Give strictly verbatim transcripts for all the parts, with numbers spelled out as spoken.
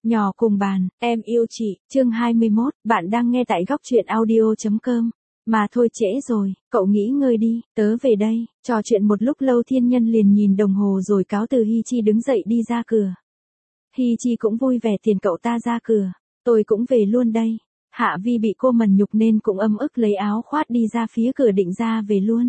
Nhỏ cùng bàn, em yêu chị, chương hai mươi mốt, bạn đang nghe tại góc truyện audio.com. Mà thôi trễ rồi, cậu nghỉ ngơi đi, tớ về đây. Trò chuyện một lúc lâu Thiên Nhân liền nhìn đồng hồ rồi cáo từ Hi Chi đứng dậy đi ra cửa. Hi Chi cũng vui vẻ tiền cậu ta ra cửa, tôi cũng về luôn đây. Hạ Vi bị cô mần nhục nên cũng âm ức lấy áo khoác đi ra phía cửa định ra về luôn.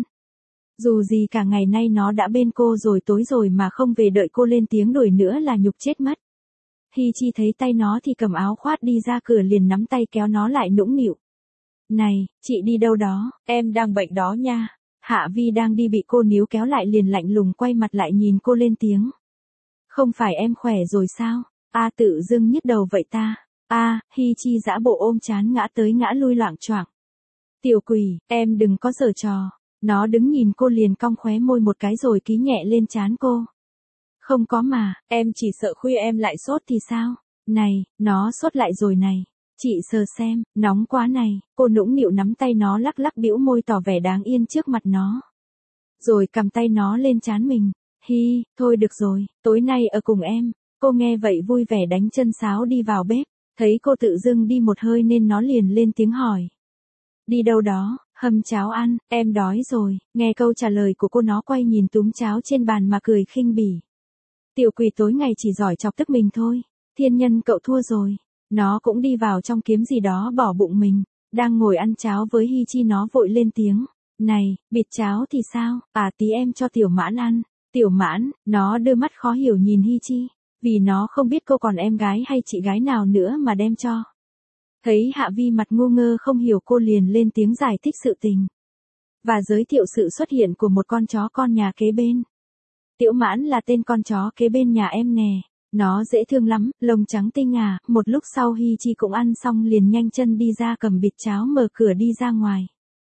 Dù gì cả ngày nay nó đã bên cô rồi tối rồi mà không về đợi cô lên tiếng đuổi nữa là nhục chết mất. Hi Chi thấy tay nó thì cầm áo khoác đi ra cửa liền nắm tay kéo nó lại nũng nịu. Này, chị đi đâu đó, em đang bệnh đó nha. Hạ Vi đang đi bị cô níu kéo lại liền lạnh lùng quay mặt lại nhìn cô lên tiếng. Không phải em khỏe rồi sao? A tự dưng nhức đầu vậy ta. A, Hi Chi dã bộ ôm chán ngã tới ngã lui loạng choạng. Tiểu quỷ, em đừng có giở trò. Nó đứng nhìn cô liền cong khóe môi một cái rồi ký nhẹ lên trán cô. Không có mà, em chỉ sợ khuya em lại sốt thì sao? Này, nó sốt lại rồi này. Chị sờ xem, nóng quá này. Cô nũng nịu nắm tay nó lắc lắc bĩu môi tỏ vẻ đáng yên trước mặt nó. Rồi cầm tay nó lên trán mình. Hi, thôi được rồi, tối nay ở cùng em. Cô nghe vậy vui vẻ đánh chân sáo đi vào bếp. Thấy cô tự dưng đi một hơi nên nó liền lên tiếng hỏi. Đi đâu đó, hâm cháo ăn, em đói rồi. Nghe câu trả lời của cô nó quay nhìn túm cháo trên bàn mà cười khinh bỉ. Tiểu quỷ tối ngày chỉ giỏi chọc tức mình thôi. Thiên Nhân cậu thua rồi. Nó cũng đi vào trong kiếm gì đó bỏ bụng mình. Đang ngồi ăn cháo với Hi Chi nó vội lên tiếng. Này, bịt cháo thì sao? À tí em cho Tiểu Mãn ăn. Tiểu Mãn, nó đưa mắt khó hiểu nhìn Hi Chi. Vì nó không biết cô còn em gái hay chị gái nào nữa mà đem cho. Thấy Hạ Vi mặt ngu ngơ không hiểu cô liền lên tiếng giải thích sự tình. Và giới thiệu sự xuất hiện của một con chó con nhà kế bên. Tiểu Mãn là tên con chó kế bên nhà em nè. Nó dễ thương lắm, lông trắng tinh à. Một lúc sau Hi Chi cũng ăn xong liền nhanh chân đi ra cầm bịt cháo mở cửa đi ra ngoài.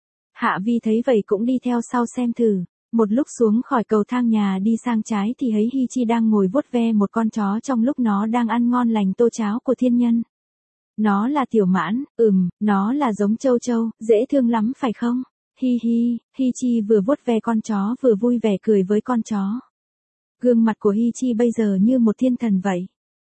Hạ Vi thấy vậy cũng đi theo sau xem thử. Một lúc xuống khỏi cầu thang nhà đi sang trái thì thấy Hi Chi đang ngồi vuốt ve một con chó trong lúc nó đang ăn ngon lành tô cháo của Thiên Nhân. Nó là Tiểu Mãn, ừm, nó là giống Châu Châu, dễ thương lắm phải không? Hi hi, Hi Chi vừa vuốt ve con chó vừa vui vẻ cười với con chó. Gương mặt của Hi Chi bây giờ như một thiên thần vậy.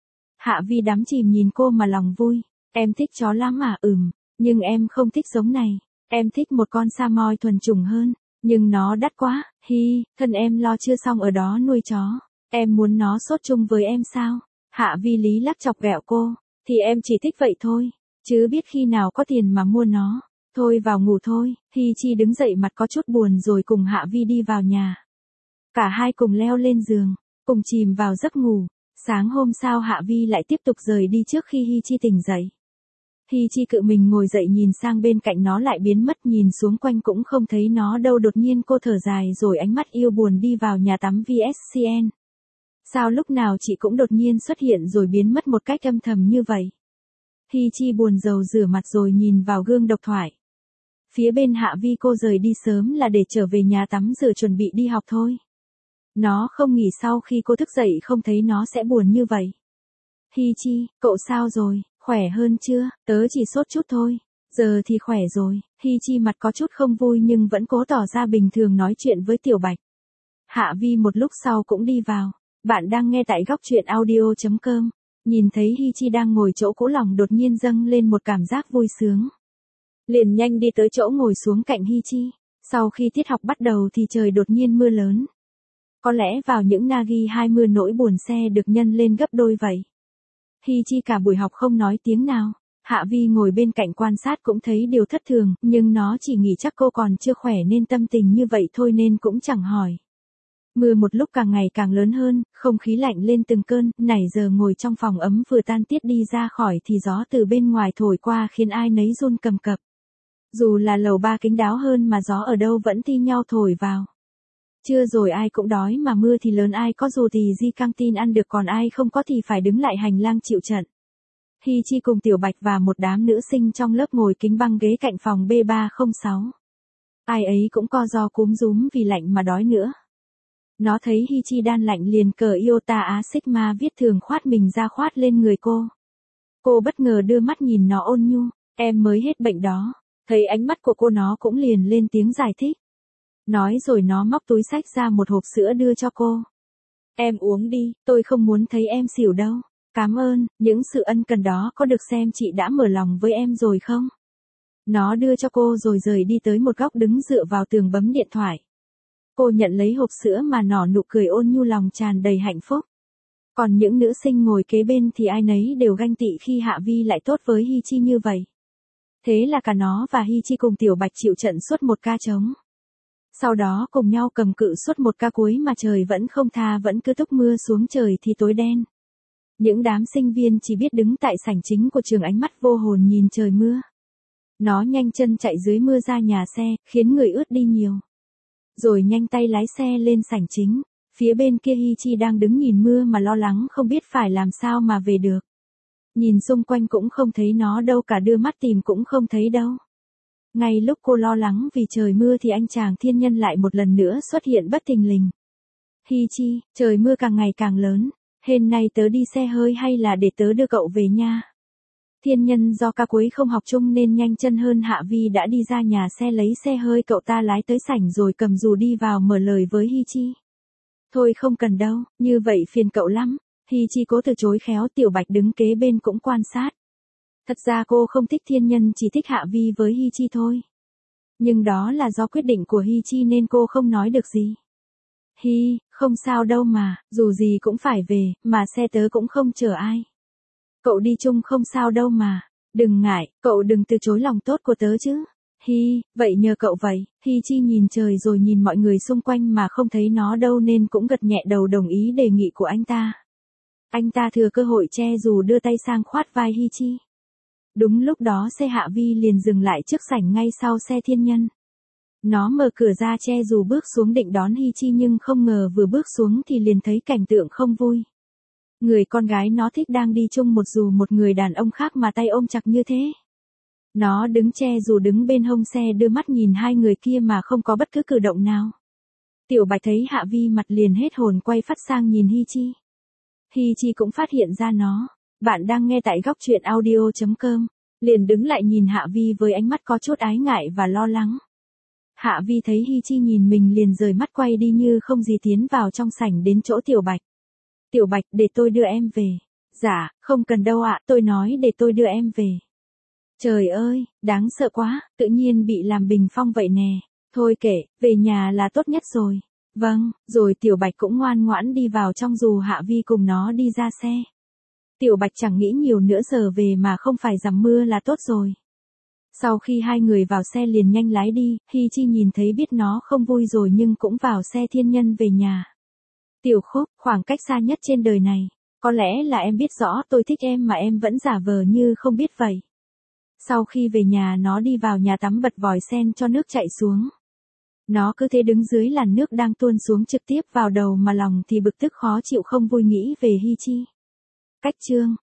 Hạ Vi đắm chìm nhìn cô mà lòng vui. Em thích chó lắm à? Ừm, nhưng em không thích giống này. Em thích một con Samoyed thuần chủng hơn, nhưng nó đắt quá. Hi, thân em lo chưa xong ở đó nuôi chó. Em muốn nó sốt chung với em sao? Hạ Vi lý lắc chọc ghẹo cô. Thì em chỉ thích vậy thôi, chứ biết khi nào có tiền mà mua nó. Thôi vào ngủ thôi. Hi Chi đứng dậy mặt có chút buồn rồi cùng Hạ Vi đi vào nhà. Cả hai cùng leo lên giường, cùng chìm vào giấc ngủ. Sáng hôm sau Hạ Vi lại tiếp tục rời đi trước khi Hi Chi tỉnh dậy. Hi Chi cự mình ngồi dậy nhìn sang bên cạnh nó lại biến mất, nhìn xuống quanh cũng không thấy nó đâu. Đột nhiên cô thở dài rồi ánh mắt yêu buồn đi vào nhà tắm vê ét xê en. Sao lúc nào chị cũng đột nhiên xuất hiện rồi biến mất một cách âm thầm như vậy? Hi Chi buồn rầu rửa mặt rồi nhìn vào gương độc thoại. Phía bên Hạ Vi cô rời đi sớm là để trở về nhà tắm rửa chuẩn bị đi học thôi. Nó không nghĩ sau khi cô thức dậy không thấy nó sẽ buồn như vậy. Hi Chi, cậu sao rồi, khỏe hơn chưa? Tớ chỉ sốt chút thôi, giờ thì khỏe rồi. Hi Chi mặt có chút không vui nhưng vẫn cố tỏ ra bình thường nói chuyện với Tiểu Bạch. Hạ Vi một lúc sau cũng đi vào. Bạn đang nghe tại góc truyện audio.com. Nhìn thấy Hi Chi đang ngồi chỗ cũ lòng đột nhiên dâng lên một cảm giác vui sướng. Liền nhanh đi tới chỗ ngồi xuống cạnh Hi Chi. Sau khi tiết học bắt đầu thì trời đột nhiên mưa lớn. Có lẽ vào những Nagi hai mưa nỗi buồn xe được nhân lên gấp đôi vậy. Hi Chi cả buổi học không nói tiếng nào. Hạ Vi ngồi bên cạnh quan sát cũng thấy điều thất thường, nhưng nó chỉ nghĩ chắc cô còn chưa khỏe nên tâm tình như vậy thôi nên cũng chẳng hỏi. Mưa một lúc càng ngày càng lớn hơn, không khí lạnh lên từng cơn, nãy giờ ngồi trong phòng ấm vừa tan tiết đi ra khỏi thì gió từ bên ngoài thổi qua khiến ai nấy run cầm cập. Dù là lầu ba kín đáo hơn mà gió ở đâu vẫn thi nhau thổi vào. Trưa rồi ai cũng đói mà mưa thì lớn ai có dù thì di căng tin ăn được còn ai không có thì phải đứng lại hành lang chịu trận. Hi Chi cùng Tiểu Bạch và một đám nữ sinh trong lớp ngồi kính băng ghế cạnh phòng B ba không sáu. Ai ấy cũng co ro cúm rúm vì lạnh mà đói nữa. Nó thấy Hi Chi đan lạnh liền cờ Iota Á Sigma viết thường khoát mình ra khoát lên người cô. Cô bất ngờ đưa mắt nhìn nó ôn nhu, em mới hết bệnh đó. Thấy ánh mắt của cô nó cũng liền lên tiếng giải thích. Nói rồi nó móc túi xách ra một hộp sữa đưa cho cô. Em uống đi, tôi không muốn thấy em xỉu đâu. Cảm ơn, những sự ân cần đó có được xem chị đã mở lòng với em rồi không? Nó đưa cho cô rồi rời đi tới một góc đứng dựa vào tường bấm điện thoại. Cô nhận lấy hộp sữa mà nở nụ cười ôn nhu, lòng tràn đầy hạnh phúc. Còn những nữ sinh ngồi kế bên thì ai nấy đều ganh tị khi Hạ Vi lại tốt với Hi Chi như vậy. Thế là cả nó và Hi Chi cùng Tiểu Bạch chịu trận suốt một ca trống. Sau đó cùng nhau cầm cự suốt một ca cuối mà trời vẫn không tha, vẫn cứ túc mưa xuống trời thì tối đen. Những đám sinh viên chỉ biết đứng tại sảnh chính của trường ánh mắt vô hồn nhìn trời mưa. Nó nhanh chân chạy dưới mưa ra nhà xe, khiến người ướt đi nhiều. Rồi nhanh tay lái xe lên sảnh chính. Phía bên kia Hi Chi đang đứng nhìn mưa mà lo lắng không biết phải làm sao mà về được. Nhìn xung quanh cũng không thấy nó đâu cả, đưa mắt tìm cũng không thấy đâu. Ngay lúc cô lo lắng vì trời mưa thì anh chàng thiên nhân lại một lần nữa xuất hiện bất thình lình. Hi Chi, trời mưa càng ngày càng lớn, hên nay tớ đi xe hơi hay là để tớ đưa cậu về nha. Thiên nhân do ca cuối không học chung nên nhanh chân hơn Hạ Vi đã đi ra nhà xe lấy xe hơi cậu ta lái tới sảnh rồi cầm dù đi vào mở lời với Hi Chi. Thôi không cần đâu, như vậy phiền cậu lắm. Hi Chi cố từ chối khéo, Tiểu Bạch đứng kế bên cũng quan sát. Thật ra cô không thích thiên nhân, chỉ thích Hạ Vi với Hi Chi thôi. Nhưng đó là do quyết định của Hi Chi nên cô không nói được gì. Hi, không sao đâu mà, dù gì cũng phải về, mà xe tớ cũng không chở ai. Cậu đi chung không sao đâu mà, đừng ngại, cậu đừng từ chối lòng tốt của tớ chứ. Hi, vậy nhờ cậu vậy. Hi Chi nhìn trời rồi nhìn mọi người xung quanh mà không thấy nó đâu nên cũng gật nhẹ đầu đồng ý đề nghị của anh ta. Anh ta thừa cơ hội che dù đưa tay sang khoát vai Hi Chi. Đúng lúc đó xe Hạ Vi liền dừng lại trước sảnh ngay sau xe thiên nhân. Nó mở cửa ra che dù bước xuống định đón Hi Chi nhưng không ngờ vừa bước xuống thì liền thấy cảnh tượng không vui. Người con gái nó thích đang đi chung một dù một người đàn ông khác mà tay ôm chặt như thế. Nó đứng che dù đứng bên hông xe đưa mắt nhìn hai người kia mà không có bất cứ cử động nào. Tiểu Bạch thấy Hạ Vi mặt liền hết hồn quay phát sang nhìn Hi Chi. Hi Chi cũng phát hiện ra nó. Bạn đang nghe tại góc truyện audio chấm com. Liền đứng lại nhìn Hạ Vi với ánh mắt có chút ái ngại và lo lắng. Hạ Vi thấy Hi Chi nhìn mình liền rời mắt quay đi như không gì tiến vào trong sảnh đến chỗ Tiểu Bạch. Tiểu Bạch, để tôi đưa em về. Dạ, không cần đâu ạ, tôi nói để tôi đưa em về. Trời ơi, đáng sợ quá, tự nhiên bị làm bình phong vậy nè. Thôi kệ, về nhà là tốt nhất rồi. Vâng, rồi Tiểu Bạch cũng ngoan ngoãn đi vào trong dù Hạ Vi cùng nó đi ra xe. Tiểu Bạch chẳng nghĩ nhiều nữa, giờ về mà không phải dầm mưa là tốt rồi. Sau khi hai người vào xe liền nhanh lái đi, Hi Chi nhìn thấy biết nó không vui rồi nhưng cũng vào xe thiên nhân về nhà. Tiểu Khúc, khoảng cách xa nhất trên đời này. Có lẽ là em biết rõ tôi thích em mà em vẫn giả vờ như không biết vậy. Sau khi về nhà nó đi vào nhà tắm bật vòi sen cho nước chảy xuống. Nó cứ thế đứng dưới làn nước đang tuôn xuống trực tiếp vào đầu mà lòng thì bực tức khó chịu không vui nghĩ về Hi Chi. Cách chương